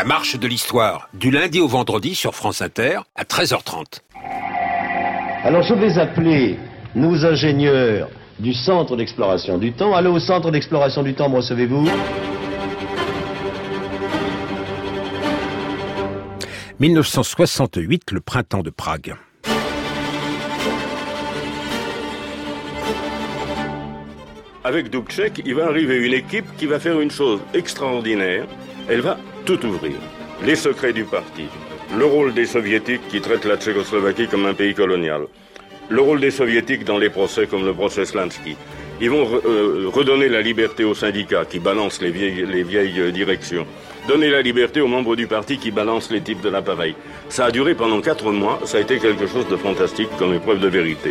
marche de l'histoire, du lundi au vendredi sur France Inter à 13h30. Alors je vais appeler nos ingénieurs du Centre d'Exploration du Temps. Allô, au Centre d'Exploration du Temps, me recevez-vous ? 1968, le printemps de Prague. Avec Dubček, il va arriver une équipe qui va faire une chose extraordinaire. Elle va tout ouvrir. Les secrets du parti, le rôle des soviétiques qui traitent la Tchécoslovaquie comme un pays colonial, le rôle des soviétiques dans les procès comme le procès Slansky. Ils vont redonner la liberté aux syndicats qui balancent les vieilles directions. Donner la liberté aux membres du parti qui balancent les types de l'appareil. Ça a duré pendant 4 mois. Ça a été quelque chose de fantastique comme épreuve de vérité.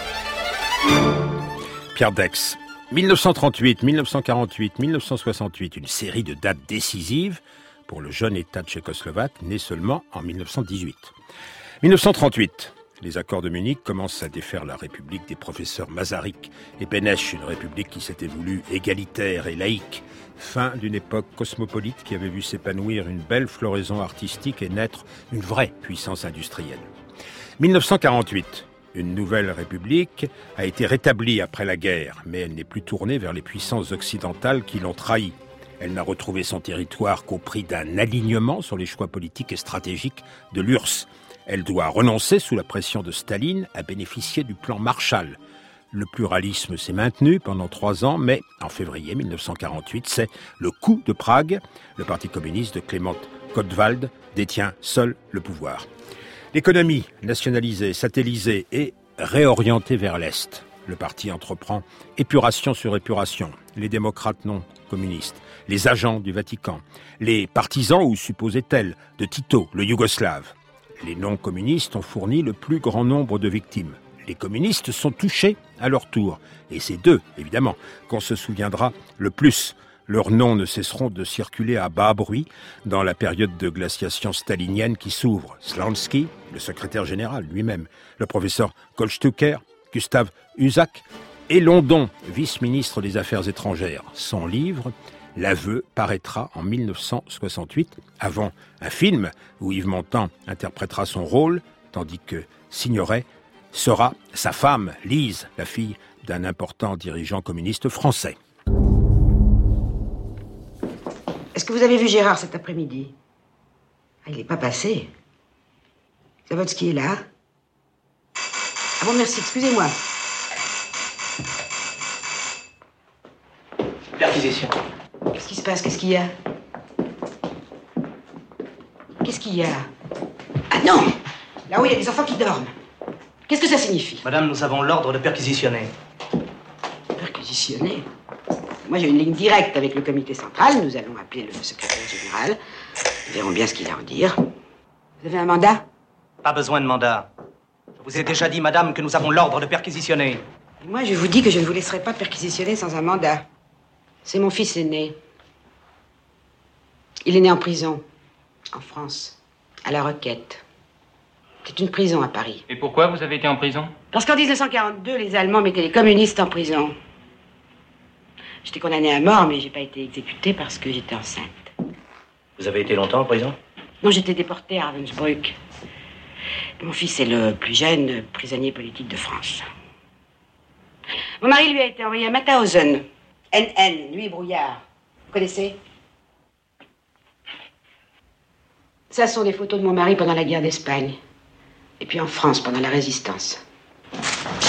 Pierre Dex. 1938, 1948, 1968, une série de dates décisives pour le jeune État tchécoslovaque, né seulement en 1918. 1938, les accords de Munich commencent à défaire la République des professeurs Masaryk et Beneš, une république qui s'était voulue égalitaire et laïque. Fin d'une époque cosmopolite qui avait vu s'épanouir une belle floraison artistique et naître une vraie puissance industrielle. 1948. Une nouvelle république a été rétablie après la guerre, mais elle n'est plus tournée vers les puissances occidentales qui l'ont trahie. Elle n'a retrouvé son territoire qu'au prix d'un alignement sur les choix politiques et stratégiques de l'URSS. Elle doit renoncer, sous la pression de Staline, à bénéficier du plan Marshall. Le pluralisme s'est maintenu pendant 3 ans, mais en février 1948, c'est le coup de Prague. Le parti communiste de Klement Gottwald détient seul le pouvoir. L'économie nationalisée, satellisée et réorientée vers l'Est. Le parti entreprend épuration sur épuration. Les démocrates non communistes, les agents du Vatican, les partisans ou supposés tels de Tito, le Yougoslave. Les non-communistes ont fourni le plus grand nombre de victimes. Les communistes sont touchés à leur tour. Et c'est d'eux, évidemment, qu'on se souviendra le plus. Leurs noms ne cesseront de circuler à bas bruit dans la période de glaciation stalinienne qui s'ouvre. Slansky, le secrétaire général lui-même, le professeur Goldstucker, Gustav Husak et London, vice-ministre des Affaires étrangères. Son livre, L'aveu, paraîtra en 1968, avant un film où Yves Montand interprétera son rôle, tandis que Signoret sera sa femme, Lise, la fille d'un important dirigeant communiste français. Est-ce que vous avez vu Gérard cet après-midi ? Il n'est pas passé. Zawadzki est là. Ah bon, merci, excusez-moi. Perquisition. Qu'est-ce qui se passe ? Qu'est-ce qu'il y a ? Qu'est-ce qu'il y a ? Ah non ! Là-haut, il y a des enfants qui dorment. Qu'est-ce que ça signifie ? Madame, nous avons l'ordre de perquisitionner. Perquisitionner ? Moi, j'ai une ligne directe avec le comité central. Nous allons appeler le secrétaire général. Nous verrons bien ce qu'il a à en dire. Vous avez un mandat ? Pas besoin de mandat. Je vous ai déjà dit, madame, que nous avons l'ordre de perquisitionner. Et moi, je vous dis que je ne vous laisserai pas perquisitionner sans un mandat. C'est mon fils aîné. Il est né en prison, en France, à La Requette. C'est une prison à Paris. Et pourquoi vous avez été en prison ? Parce qu'en 1942, les Allemands mettaient les communistes en prison. J'étais condamnée à mort, mais j'ai pas été exécutée parce que j'étais enceinte. Vous avez été longtemps en prison ? Non, j'étais déportée à Ravensbrück. Mon fils est le plus jeune prisonnier politique de France. Mon mari lui a été envoyé à Mauthausen. NN, nuit brouillard. Vous connaissez ? Ça sont des photos de mon mari pendant la guerre d'Espagne. Et puis en France, pendant la Résistance. Non !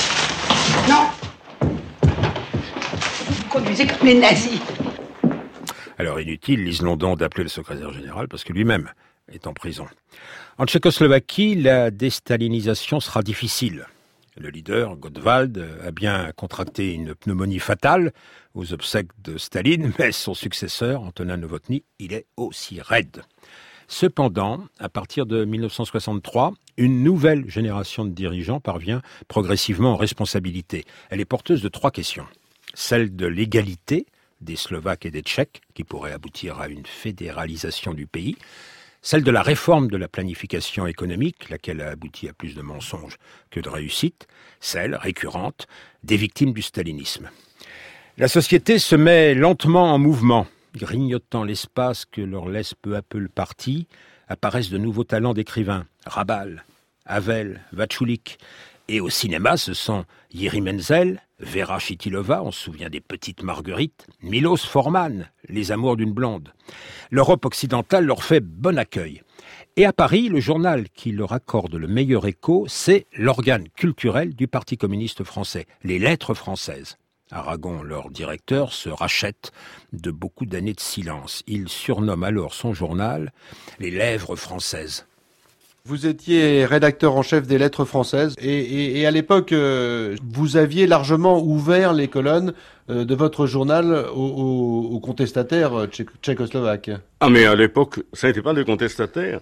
Vous conduisez comme les nazis. Alors inutile, Lise London, d'appeler le secrétaire général parce que lui-même est en prison. En Tchécoslovaquie, la déstalinisation sera difficile. Le leader, Gottwald, a bien contracté une pneumonie fatale aux obsèques de Staline, mais son successeur, Antonin Novotny, il est aussi raide. Cependant, à partir de 1963, une nouvelle génération de dirigeants parvient progressivement en responsabilité. Elle est porteuse de 3 questions. Celle de l'égalité des Slovaques et des Tchèques, qui pourrait aboutir à une fédéralisation du pays. Celle de la réforme de la planification économique, laquelle a abouti à plus de mensonges que de réussites. Celle, récurrente, des victimes du stalinisme. La société se met lentement en mouvement. grignotant l'espace que leur laisse peu à peu le parti, apparaissent de nouveaux talents d'écrivains. Rabal, Havel, Vatchoulik. Et au cinéma, ce sont Jiří Menzel, Vera Chytilova, on se souvient des Petites Marguerites, Milos Forman, Les Amours d'une blonde. L'Europe occidentale leur fait bon accueil. Et à Paris, le journal qui leur accorde le meilleur écho, c'est l'organe culturel du Parti communiste français, les Lettres françaises. Aragon, leur directeur, se rachète de beaucoup d'années de silence. Il surnomme alors son journal « Les Lèvres françaises ». Vous étiez rédacteur en chef des Lettres françaises et à l'époque, vous aviez largement ouvert les colonnes de votre journal aux contestataires tchécoslovaques. Ah mais à l'époque, ça n'était pas des contestataires.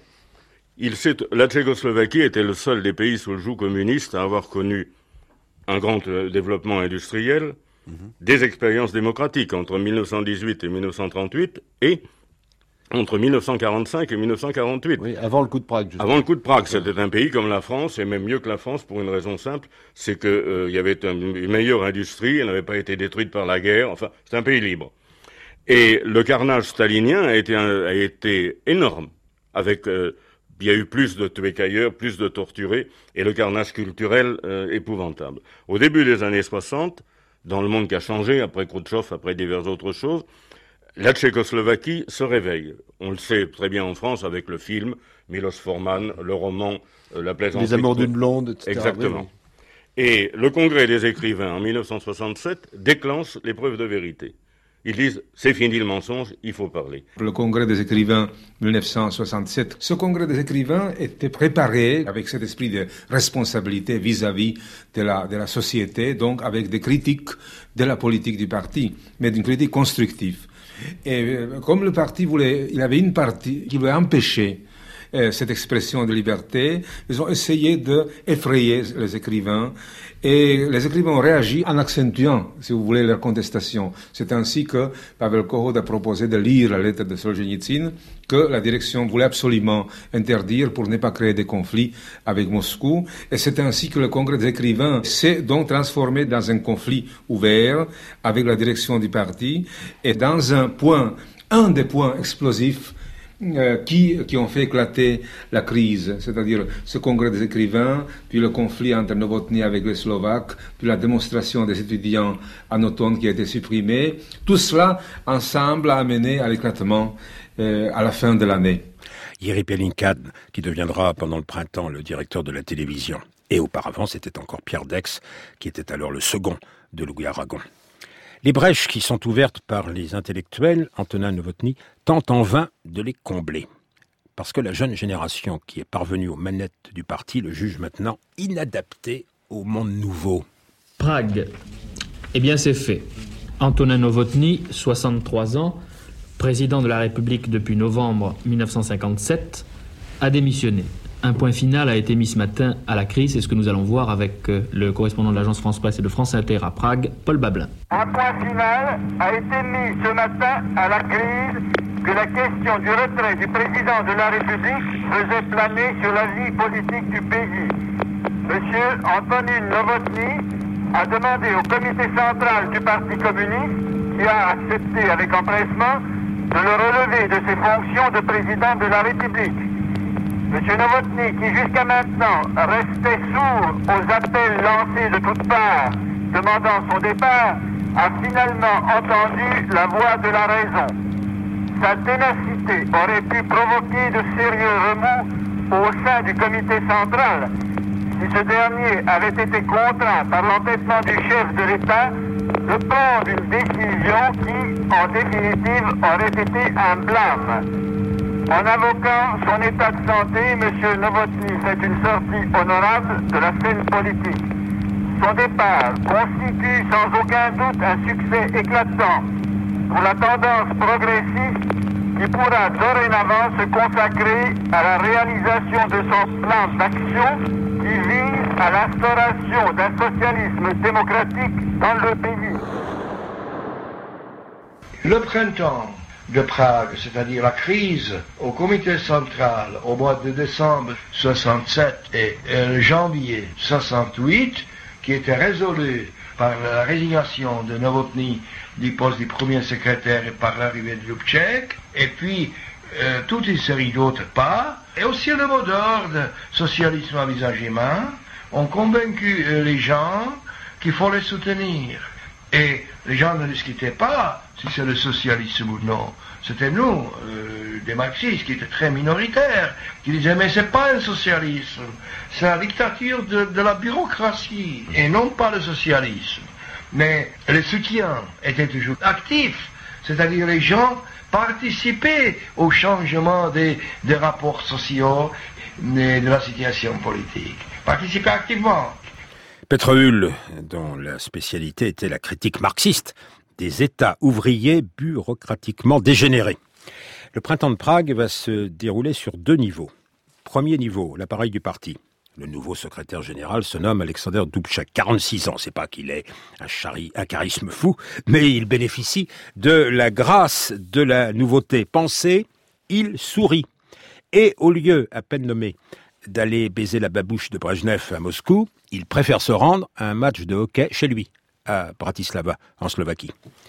La Tchécoslovaquie était le seul des pays sous le joug communiste à avoir connu un grand développement industriel, des expériences démocratiques entre 1918 et 1938 et entre 1945 et 1948. Oui, avant le coup de Prague. Justement. Avant le coup de Prague, c'était un pays comme la France, et même mieux que la France pour une raison simple, c'est que y avait une meilleure industrie, elle n'avait pas été détruite par la guerre, enfin, c'est un pays libre. Et le carnage stalinien a été énorme, avec il y a eu plus de tués qu'ailleurs, plus de torturés, et le carnage culturel épouvantable. Au début des années 60, dans le monde qui a changé, après Khrouchtchev, après diverses autres choses, la Tchécoslovaquie se réveille. On le sait très bien en France avec le film, Milos Forman, le roman La plaisanterie. Les Amours d'une blonde, etc. Exactement. Oui. Et le Congrès des écrivains, en 1967, déclenche l'épreuve de vérité. Ils disent, c'est fini le mensonge, il faut parler. Le Congrès des écrivains 1967, ce Congrès des écrivains était préparé avec cet esprit de responsabilité vis-à-vis de la société, donc avec des critiques de la politique du parti, mais d'une critique constructive. Et comme le parti il avait une partie qui voulait empêcher cette expression de liberté, ils ont essayé d'effrayer les écrivains. Et les écrivains ont réagi en accentuant, si vous voulez, leur contestation. C'est ainsi que Pavel Kohout a proposé de lire la lettre de Solzhenitsyn, que la direction voulait absolument interdire pour ne pas créer des conflits avec Moscou. Et c'est ainsi que le Congrès des écrivains s'est donc transformé dans un conflit ouvert avec la direction du parti et dans un des points explosifs qui ont fait éclater la crise, c'est-à-dire ce congrès des écrivains, puis le conflit entre Novotny avec les Slovaques, puis la démonstration des étudiants en automne qui a été supprimée. Tout cela, ensemble, a amené à l'éclatement à la fin de l'année. Jiří Pelinka, qui deviendra pendant le printemps le directeur de la télévision. Et auparavant, c'était encore Pierre Dex, qui était alors le second de Louis Aragon. Les brèches qui sont ouvertes par les intellectuels, Antonin Novotny, tentent en vain de les combler. Parce que la jeune génération qui est parvenue aux manettes du parti le juge maintenant inadapté au monde nouveau. Prague. Eh bien, c'est fait. Antonin Novotny, 63 ans, président de la République depuis novembre 1957, a démissionné. Un point final a été mis ce matin à la crise, c'est ce que nous allons voir avec le correspondant de l'agence France-Presse et de France Inter à Prague, Paul Bablin. Un point final a été mis ce matin à la crise que la question du retrait du président de la République faisait planer sur la vie politique du pays. Monsieur Antonin Novotny a demandé au comité central du Parti communiste, qui a accepté avec empressement, de le relever de ses fonctions de président de la République. Monsieur Novotny, qui jusqu'à maintenant restait sourd aux appels lancés de toutes parts demandant son départ, a finalement entendu la voix de la raison. Sa ténacité aurait pu provoquer de sérieux remous au sein du comité central si ce dernier avait été contraint par l'entêtement du chef de l'État de prendre une décision qui, en définitive, aurait été un blâme. En invoquant son état de santé, M. Novotny fait une sortie honorable de la scène politique. Son départ constitue sans aucun doute un succès éclatant pour la tendance progressiste qui pourra dorénavant se consacrer à la réalisation de son plan d'action qui vise à l'instauration d'un socialisme démocratique dans le pays. Le printemps de Prague, c'est-à-dire la crise au comité central au mois de décembre 67 et janvier 68, qui était résolue par la résignation de Novotny du poste du premier secrétaire et par l'arrivée de Dubček, et puis toute une série d'autres pas, et aussi le mot d'ordre socialisme à visage humain, ont convaincu les gens qu'il faut les soutenir. Et les gens ne discutaient pas si c'est le socialisme ou non. C'était nous, des marxistes, qui étaient très minoritaires, qui disaient mais c'est pas un socialisme, c'est la dictature de la bureaucratie, et non pas le socialisme. Mais le soutien était toujours actif, c'est-à-dire les gens participaient au changement des rapports sociaux et de la situation politique. Participaient activement. Pétreuil, dont la spécialité était la critique marxiste des États ouvriers bureaucratiquement dégénérés. Le printemps de Prague va se dérouler sur 2 niveaux. Premier niveau, l'appareil du parti. Le nouveau secrétaire général se nomme Alexander Dubček, 46 ans. C'est pas qu'il ait un charisme fou, mais il bénéficie de la grâce de la nouveauté. Pensez, il sourit. Et au lieu, à peine nommé, d'aller baiser la babouche de Brejnev à Moscou, il préfère se rendre à un match de hockey chez lui, à Bratislava, en Slovaquie.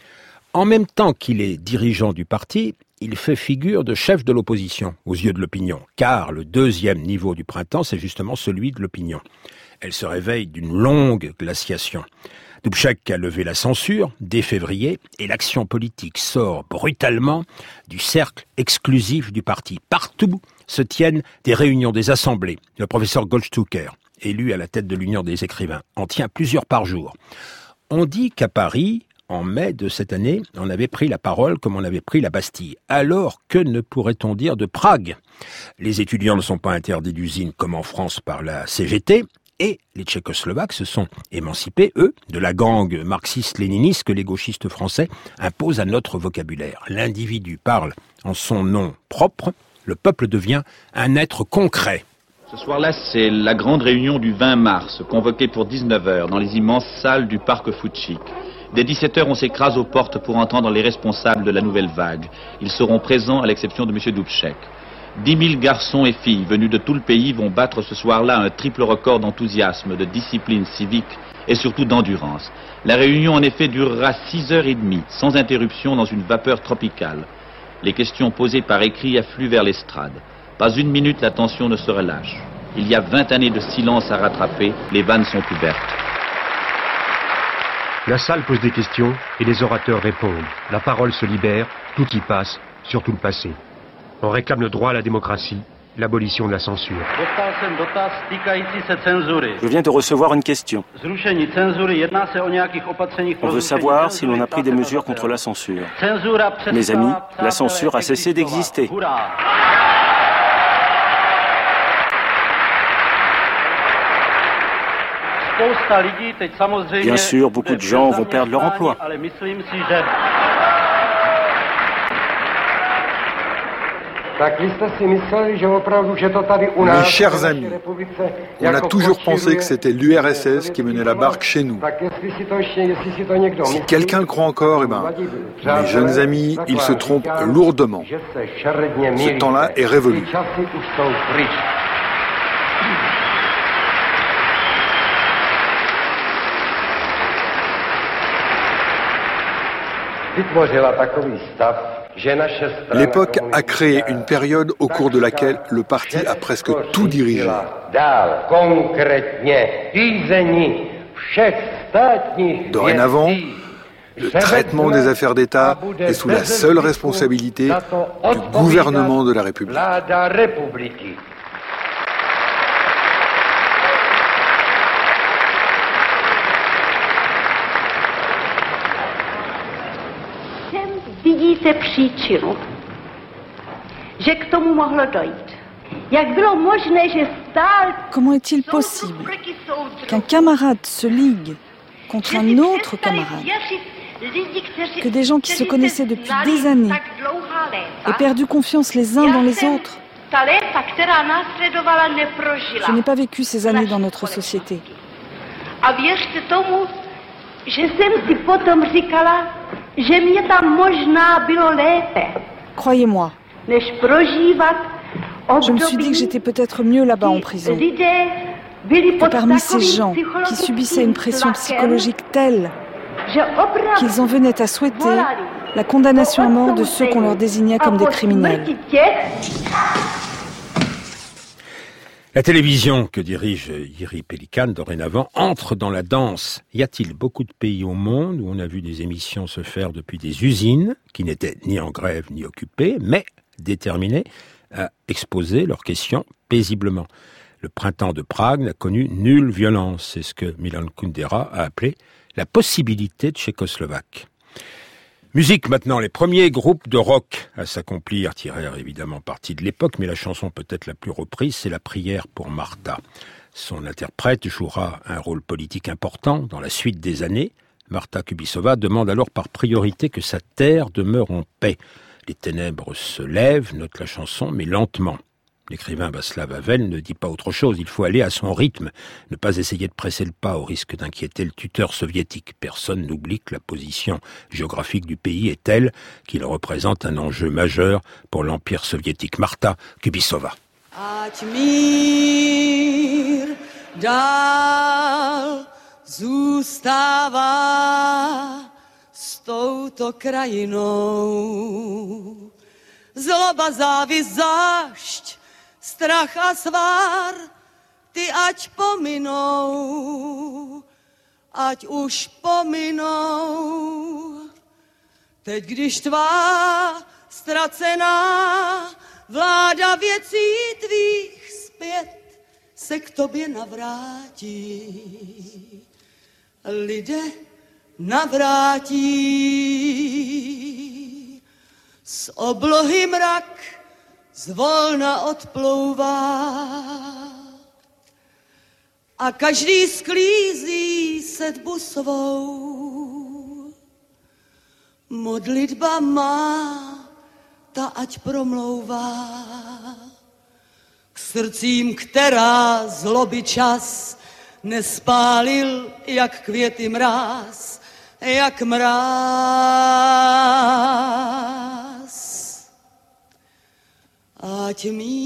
En même temps qu'il est dirigeant du parti, il fait figure de chef de l'opposition aux yeux de l'opinion, car le 2e niveau du printemps, c'est justement celui de l'opinion. Elle se réveille d'une longue glaciation. Dubček a levé la censure dès février et l'action politique sort brutalement du cercle exclusif du parti. Partout se tiennent des réunions des assemblées. Le professeur Goldstucker, élu à la tête de l'Union des écrivains, en tient plusieurs par jour. On dit qu'à Paris, en mai de cette année, on avait pris la parole comme on avait pris la Bastille. Alors, que ne pourrait-on dire de Prague ? Les étudiants ne sont pas interdits d'usine comme en France par la CGT, et les Tchécoslovaques se sont émancipés, eux, de la gangue marxiste-léniniste que les gauchistes français imposent à notre vocabulaire. L'individu parle en son nom propre, le peuple devient un être concret. Ce soir-là, c'est la grande réunion du 20 mars, convoquée pour 19h dans les immenses salles du parc Fučík. Dès 17h, on s'écrase aux portes pour entendre les responsables de la nouvelle vague. Ils seront présents à l'exception de M. Dubček. 10 000 garçons et filles venus de tout le pays vont battre ce soir-là un triple record d'enthousiasme, de discipline civique et surtout d'endurance. La réunion en effet durera 6h30, sans interruption dans une vapeur tropicale. Les questions posées par écrit affluent vers l'estrade. Pas une minute la tension ne se relâche. Il y a 20 années de silence à rattraper, les vannes sont ouvertes. La salle pose des questions et les orateurs répondent. La parole se libère, tout y passe, surtout le passé. On réclame le droit à la démocratie, l'abolition de la censure. Je viens de recevoir une question. On veut savoir si l'on a pris des mesures contre la censure. Mes amis, la censure a cessé d'exister. Bien sûr, beaucoup de gens vont perdre leur emploi. Mes chers amis, on a toujours pensé que c'était l'URSS qui menait la barque chez nous. Si quelqu'un le croit encore, mes jeunes amis, ils se trompent lourdement. Ce temps-là est révolu. L'époque a créé une période au cours de laquelle le parti a presque tout dirigé. Dorénavant, le traitement des affaires d'État est sous la seule responsabilité du gouvernement de la République. Vidíte příčinu, že k tomu mohlo dojít. Jak bylo možné, že stál... Comment est-il possible qu'un camarade se ligue contre un autre camarade, que des gens qui se connaissaient depuis des années aient perdu confiance les uns dans les autres? Je n'ai pas vécu ces années dans notre société. A věřte tomu, že jsem si potom říkala, že mě tam možná bylo lépe. Croyez-moi, Než prožívat je me suis dit que j'étais peut-être mieux là-bas en prison, lidé que parmi ces gens qui subissaient une pression psychologique telle qu'ils en venaient à souhaiter la condamnation à mort de ceux qu'on leur désignait comme des criminels. La télévision que dirige Jiří Pelikán dorénavant entre dans la danse. Y a-t-il beaucoup de pays au monde où on a vu des émissions se faire depuis des usines qui n'étaient ni en grève ni occupées, mais déterminées à exposer leurs questions paisiblement? Le printemps de Prague n'a connu nulle violence. C'est ce que Milan Kundera a appelé la possibilité tchécoslovaque. Musique maintenant, les premiers groupes de rock à s'accomplir tirèrent évidemment parti de l'époque, mais la chanson peut-être la plus reprise, c'est la prière pour Martha. Son interprète jouera un rôle politique important dans la suite des années. Marta Kubišová demande alors par priorité que sa terre demeure en paix. Les ténèbres se lèvent, note la chanson, mais lentement. L'écrivain Václav Havel ne dit pas autre chose, il faut aller à son rythme, ne pas essayer de presser le pas au risque d'inquiéter le tuteur soviétique. Personne n'oublie que la position géographique du pays est telle qu'il représente un enjeu majeur pour l'Empire soviétique. Marta Kubišová. Ať mír dál zůstává s touto krajinou. Zloba, závist, zášť, strach a svár, ty ať pominou, ať už pominou. Teď, když tvá ztracená vláda věcí tvých zpět se k tobě navrátí, lidé navrátí. Z oblohy mrak zvolna odplouvá a každý sklízí sedbu svou. Modlitba má, ta ať promlouvá k srdcím, která zloby čas nespálil, jak květy mráz, jak mráz. Ať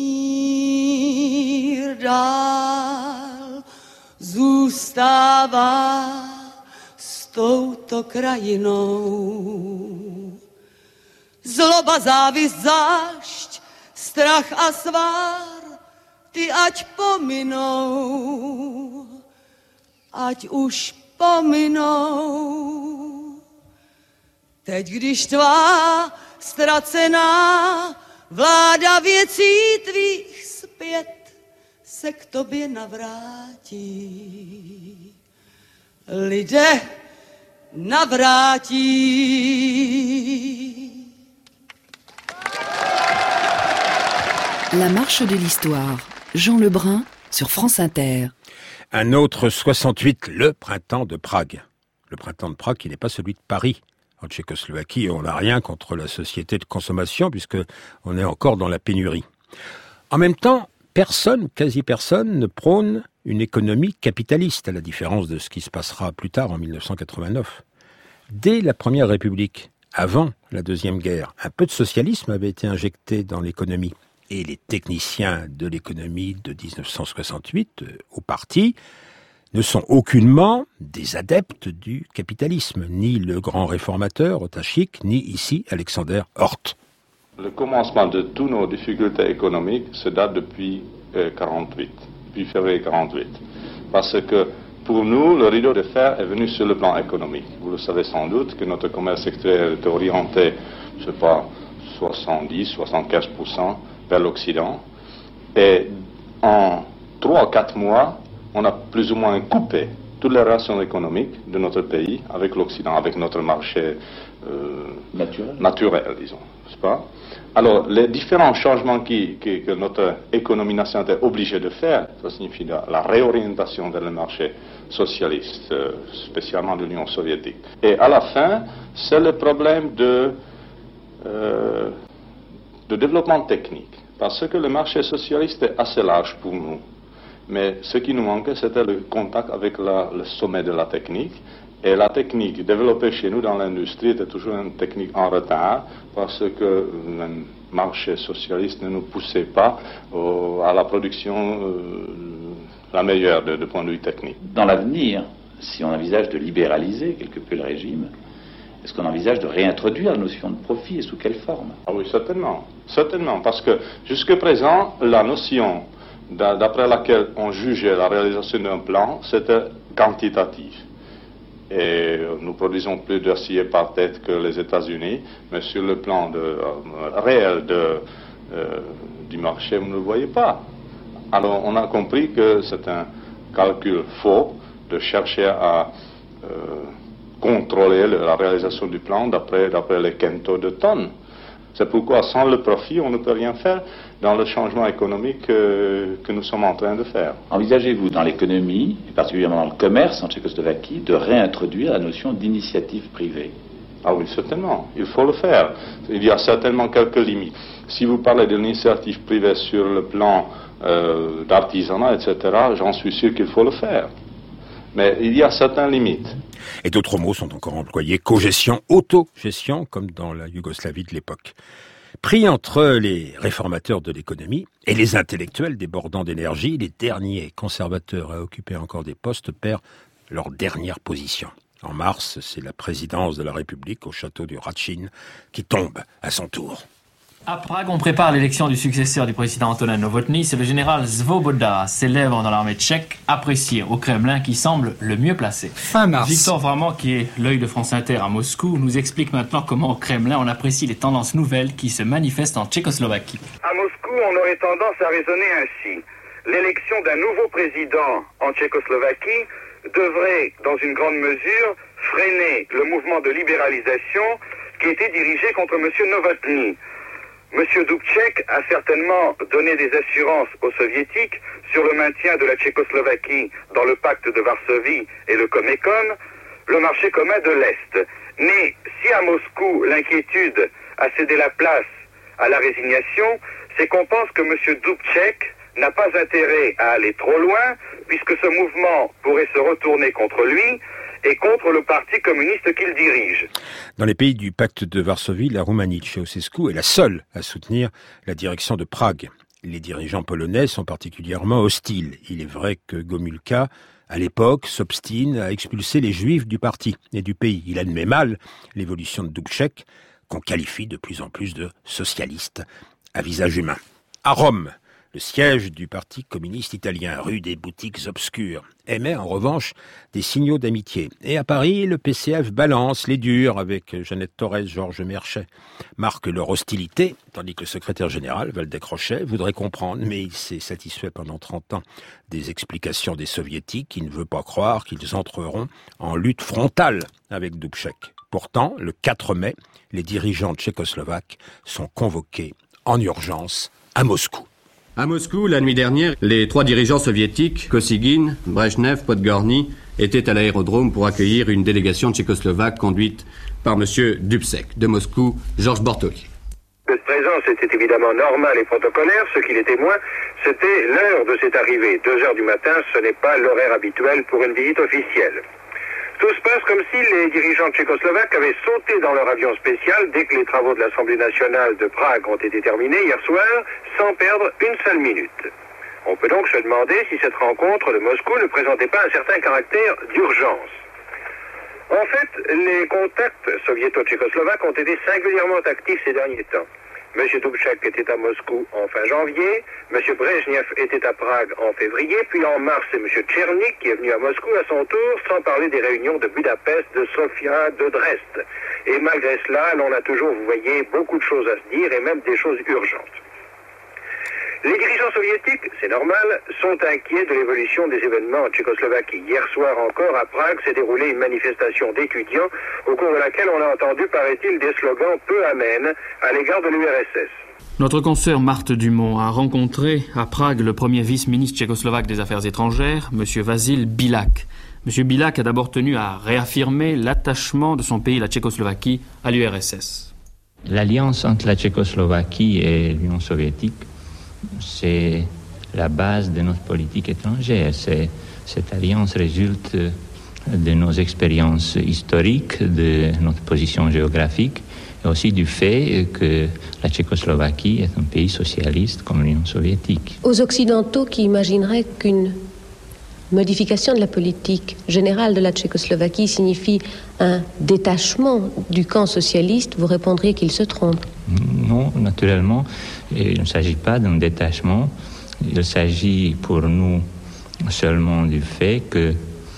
mír dál zůstává s touto krajinou. Zloba, závist, zášť, strach a svár, ty ať pominou, ať už pominou. Teď, když tvá ztracená vláda věcí tvých zpět se k tobě navrátí, lidé navrátí. La marche de l'histoire. Jean Lebrun sur France Inter. Un autre 68, le printemps de Prague. Le printemps de Prague qui n'est pas celui de Paris. En Tchécoslovaquie, on n'a rien contre la société de consommation puisque on est encore dans la pénurie. En même temps, personne, quasi personne, ne prône une économie capitaliste, à la différence de ce qui se passera plus tard en 1989. Dès la Première République, avant la Deuxième Guerre, un peu de socialisme avait été injecté dans l'économie. Et les techniciens de l'économie de 1968, au parti, ne sont aucunement des adeptes du capitalisme, ni le grand réformateur Otachik, ni ici Alexander Hort. Le commencement de toutes nos difficultés économiques se date depuis 48, depuis février 48. Parce que pour nous, le rideau de fer est venu sur le plan économique. Vous le savez sans doute que notre commerce extérieur est orienté, je ne sais pas, 70-75% vers l'Occident. Et en 3 ou 4 mois, on a plus ou moins coupé toutes les relations économiques de notre pays avec l'Occident, avec notre marché naturel, disons, n'est-ce pas? Alors, les différents changements que notre économie nationale est obligée de faire, ça signifie la réorientation vers le marché socialiste, spécialement de l'Union soviétique. Et à la fin, c'est le problème de développement technique, parce que le marché socialiste est assez large pour nous. Mais ce qui nous manquait, c'était le contact avec le sommet de la technique. Et la technique développée chez nous dans l'industrie était toujours une technique en retard, parce que le marché socialiste ne nous poussait pas à la production la meilleure de point de vue technique. Dans l'avenir, si on envisage de libéraliser quelque peu le régime, est-ce qu'on envisage de réintroduire la notion de profit et sous quelle forme? Ah oui, certainement. Certainement, parce que jusqu'à présent, la notion d'après laquelle on jugeait la réalisation d'un plan, c'était quantitatif. Et nous produisons plus d'acier par tête que les États-Unis, mais sur le plan réel du marché, vous ne le voyez pas. Alors on a compris que c'est un calcul faux de chercher à contrôler la réalisation du plan d'après les quintaux de tonnes. C'est pourquoi sans le profit, on ne peut rien faire dans le changement économique que nous sommes en train de faire. Envisagez-vous dans l'économie, et particulièrement dans le commerce en Tchécoslovaquie, de réintroduire la notion d'initiative privée? Ah oui, certainement. Il faut le faire. Il y a certainement quelques limites. Si vous parlez de l'initiative privée sur le plan d'artisanat, etc., j'en suis sûr qu'il faut le faire. Mais il y a certaines limites. Et d'autres mots sont encore employés, cogestion, autogestion, comme dans la Yougoslavie de l'époque. Pris entre les réformateurs de l'économie et les intellectuels débordants d'énergie, les derniers conservateurs à occuper encore des postes perdent leur dernière position. En mars, c'est la présidence de la République au château du Hradčin qui tombe à son tour. À Prague, on prépare l'élection du successeur du président Antonin Novotný. C'est le général Svoboda, célèbre dans l'armée tchèque, apprécié au Kremlin, qui semble le mieux placé. Fin mars. Victor Vrament, qui est l'œil de France Inter à Moscou, nous explique maintenant comment au Kremlin on apprécie les tendances nouvelles qui se manifestent en Tchécoslovaquie. À Moscou, on aurait tendance à raisonner ainsi. L'élection d'un nouveau président en Tchécoslovaquie devrait, dans une grande mesure, freiner le mouvement de libéralisation qui était dirigé contre M. Novotný. M. Dubček a certainement donné des assurances aux soviétiques sur le maintien de la Tchécoslovaquie dans le pacte de Varsovie et le Comecon, le marché commun de l'Est. Mais si à Moscou l'inquiétude a cédé la place à la résignation, c'est qu'on pense que M. Dubček n'a pas intérêt à aller trop loin, puisque ce mouvement pourrait se retourner contre lui et contre le parti communiste qu'il dirige. Dans les pays du pacte de Varsovie, la Roumanie de Ceausescu est la seule à soutenir la direction de Prague. Les dirigeants polonais sont particulièrement hostiles. Il est vrai que Gomulka, à l'époque, s'obstine à expulser les juifs du parti et du pays. Il admet mal l'évolution de Dubček, qu'on qualifie de plus en plus de socialiste à visage humain. À Rome, le siège du Parti communiste italien, rue des boutiques obscures, émet en revanche des signaux d'amitié. Et à Paris, le PCF balance les durs avec Jeannette Torres, Georges Merchet, marque leur hostilité, tandis que le secrétaire général, Waldek Rochet, voudrait comprendre, mais il s'est satisfait pendant 30 ans des explications des soviétiques. Il ne veut pas croire qu'ils entreront en lutte frontale avec Dubček. Pourtant, le 4 mai, les dirigeants tchécoslovaques sont convoqués en urgence à Moscou. À Moscou, la nuit dernière, les 3 dirigeants soviétiques, Kosygin, Brejnev, Podgorny, étaient à l'aérodrome pour accueillir une délégation tchécoslovaque conduite par M. Dubček. De Moscou, Georges Bortoli. Cette présence était évidemment normale et protocolaire. Ce qui l'était moins, c'était l'heure de cette arrivée. 2 heures du matin, ce n'est pas l'horaire habituel pour une visite officielle. Tout se passe comme si les dirigeants tchécoslovaques avaient sauté dans leur avion spécial dès que les travaux de l'Assemblée nationale de Prague ont été terminés hier soir, sans perdre une seule minute. On peut donc se demander si cette rencontre de Moscou ne présentait pas un certain caractère d'urgence. En fait, les contacts soviéto-tchécoslovaques ont été singulièrement actifs ces derniers temps. M. Dubček était à Moscou en fin janvier, M. Brejnev était à Prague en février, puis en mars c'est M. Tchernik qui est venu à Moscou à son tour, sans parler des réunions de Budapest, de Sofia, de Dresde. Et malgré cela, l'on a toujours, vous voyez, beaucoup de choses à se dire et même des choses urgentes. Les dirigeants soviétiques, c'est normal, sont inquiets de l'évolution des événements en Tchécoslovaquie. Hier soir encore, à Prague, s'est déroulée une manifestation d'étudiants au cours de laquelle on a entendu, paraît-il, des slogans peu amènes à l'égard de l'URSS. Notre consoeur Marthe Dumont a rencontré à Prague le premier vice-ministre tchécoslovaque des Affaires étrangères, M. Vasil Bilak. M. Bilak a d'abord tenu à réaffirmer l'attachement de son pays, la Tchécoslovaquie, à l'URSS. L'alliance entre la Tchécoslovaquie et l'Union soviétique, c'est la base de notre politique étrangère. Cette alliance résulte de nos expériences historiques, de notre position géographique, et aussi du fait que la Tchécoslovaquie est un pays socialiste comme l'Union soviétique. Aux Occidentaux qui imagineraient qu'une modification de la politique générale de la Tchécoslovaquie signifie un détachement du camp socialiste, vous répondriez qu'il se trompe. Non, naturellement, il ne s'agit pas d'un détachement. Il s'agit pour nous seulement du fait que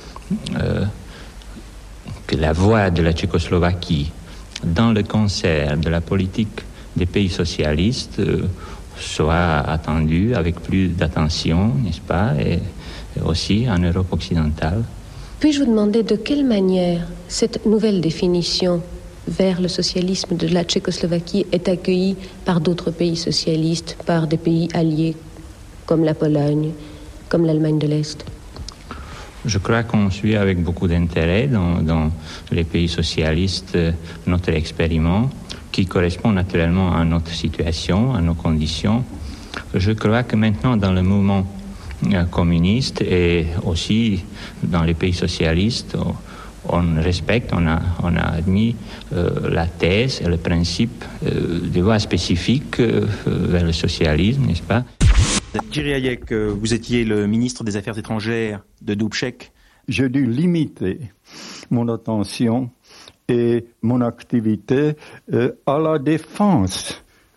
la voix de la Tchécoslovaquie dans le concert de la politique des pays socialistes soit attendue avec plus d'attention, n'est-ce pas, et aussi en Europe occidentale. Puis-je vous demander de quelle manière cette nouvelle définition vers le socialisme de la Tchécoslovaquie est accueillie par d'autres pays socialistes, par des pays alliés comme la Pologne, comme l'Allemagne de l'Est? Je crois qu'on suit avec beaucoup d'intérêt dans les pays socialistes notre expériment qui correspond naturellement à notre situation, à nos conditions. Je crois que maintenant dans le mouvement communiste et aussi dans les pays socialistes, on respecte, on a admis la thèse et le principe des voies spécifiques vers le socialisme, n'est-ce pas? Jiří Hájek, vous étiez le ministre des Affaires étrangères de Dubček. J'ai dû limiter mon attention et mon activité à la défense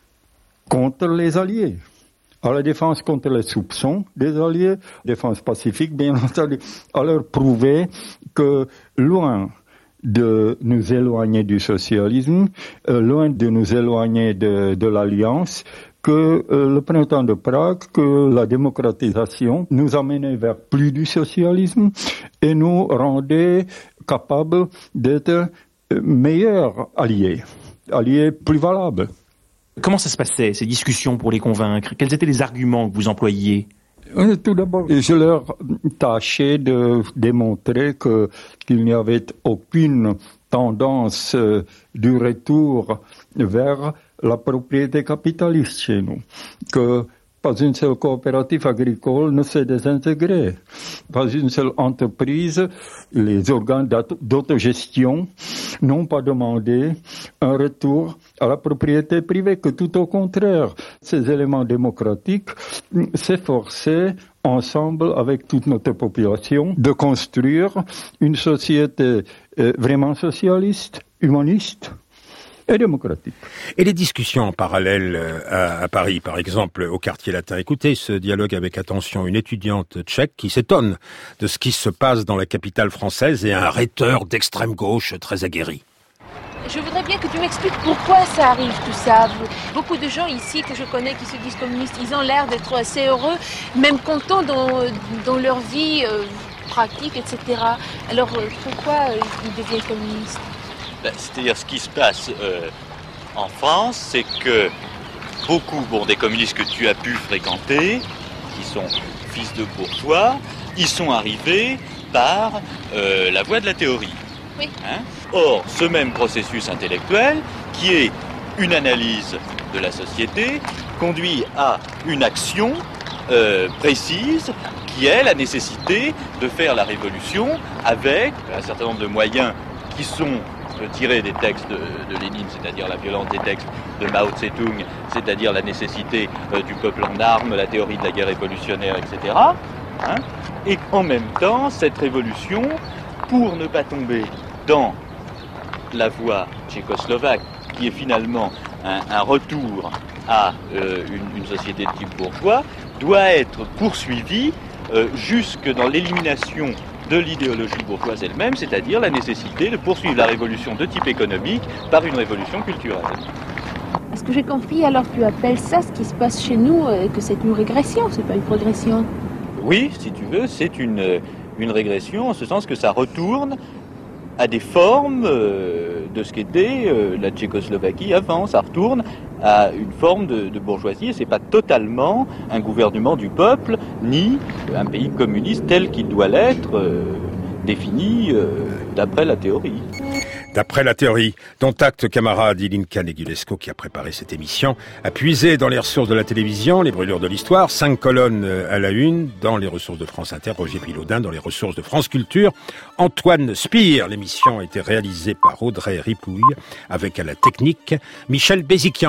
contre les Alliés. À la défense contre les soupçons des Alliés, défense pacifique, bien entendu, à leur prouver que loin de nous éloigner du socialisme, loin de nous éloigner de l'Alliance, que le printemps de Prague, que la démocratisation nous amenait vers plus du socialisme et nous rendait capables d'être meilleurs alliés plus valables. Comment ça se passait, ces discussions pour les convaincre? Quels étaient les arguments que vous employiez? Tout d'abord, je leur tâchais de démontrer qu'il n'y avait aucune tendance du retour vers la propriété capitaliste chez nous, que pas une seule coopérative agricole ne s'est désintégrée, pas une seule entreprise, les organes d'autogestion n'ont pas demandé un retour à la propriété privée, que tout au contraire, ces éléments démocratiques s'efforçaient ensemble avec toute notre population de construire une société vraiment socialiste, humaniste et démocratique. Et les discussions en parallèle à Paris, par exemple, au quartier latin. Écoutez ce dialogue avec attention. Une étudiante tchèque qui s'étonne de ce qui se passe dans la capitale française et un rhéteur d'extrême gauche très aguerri. Je voudrais bien que tu m'expliques pourquoi ça arrive tout ça. Beaucoup de gens ici que je connais qui se disent communistes, ils ont l'air d'être assez heureux, même contents dans leur vie pratique, etc. Alors pourquoi ils deviennent communistes? C'est-à-dire ce qui se passe en France, c'est que beaucoup des communistes que tu as pu fréquenter, qui sont fils de bourgeois, ils sont arrivés par la voie de la théorie. Oui. Or, ce même processus intellectuel, qui est une analyse de la société, conduit à une action précise, qui est la nécessité de faire la révolution avec un certain nombre de moyens qui sont tirés des textes de Lénine, c'est-à-dire la violence des textes de Mao Tse-tung, c'est-à-dire la nécessité du peuple en armes, la théorie de la guerre révolutionnaire, etc. Et en même temps, cette révolution, pour ne pas tomber dans la voie tchécoslovaque, qui est finalement un retour à une société de type bourgeois, doit être poursuivie jusque dans l'élimination de l'idéologie bourgeoise elle-même, c'est-à-dire la nécessité de poursuivre la révolution de type économique par une révolution culturelle. Est-ce que j'ai compris, alors tu appelles ça, ce qui se passe chez nous, que c'est une régression, c'est pas une progression? Oui, si tu veux, c'est une régression, en ce sens que ça retourne à des formes de ce qu'était la Tchécoslovaquie avant. Ça retourne à une forme de bourgeoisie et c'est pas totalement un gouvernement du peuple ni un pays communiste tel qu'il doit l'être défini d'après la théorie. D'après la théorie, dont acte camarade Ilinka Negulescu, qui a préparé cette émission, a puisé dans les ressources de la télévision, les brûlures de l'histoire, 5 colonnes à la une, dans les ressources de France Inter, Roger Pilaudin, dans les ressources de France Culture, Antoine Spire. L'émission a été réalisée par Audrey Ripouille, avec à la technique Michel Béziquian.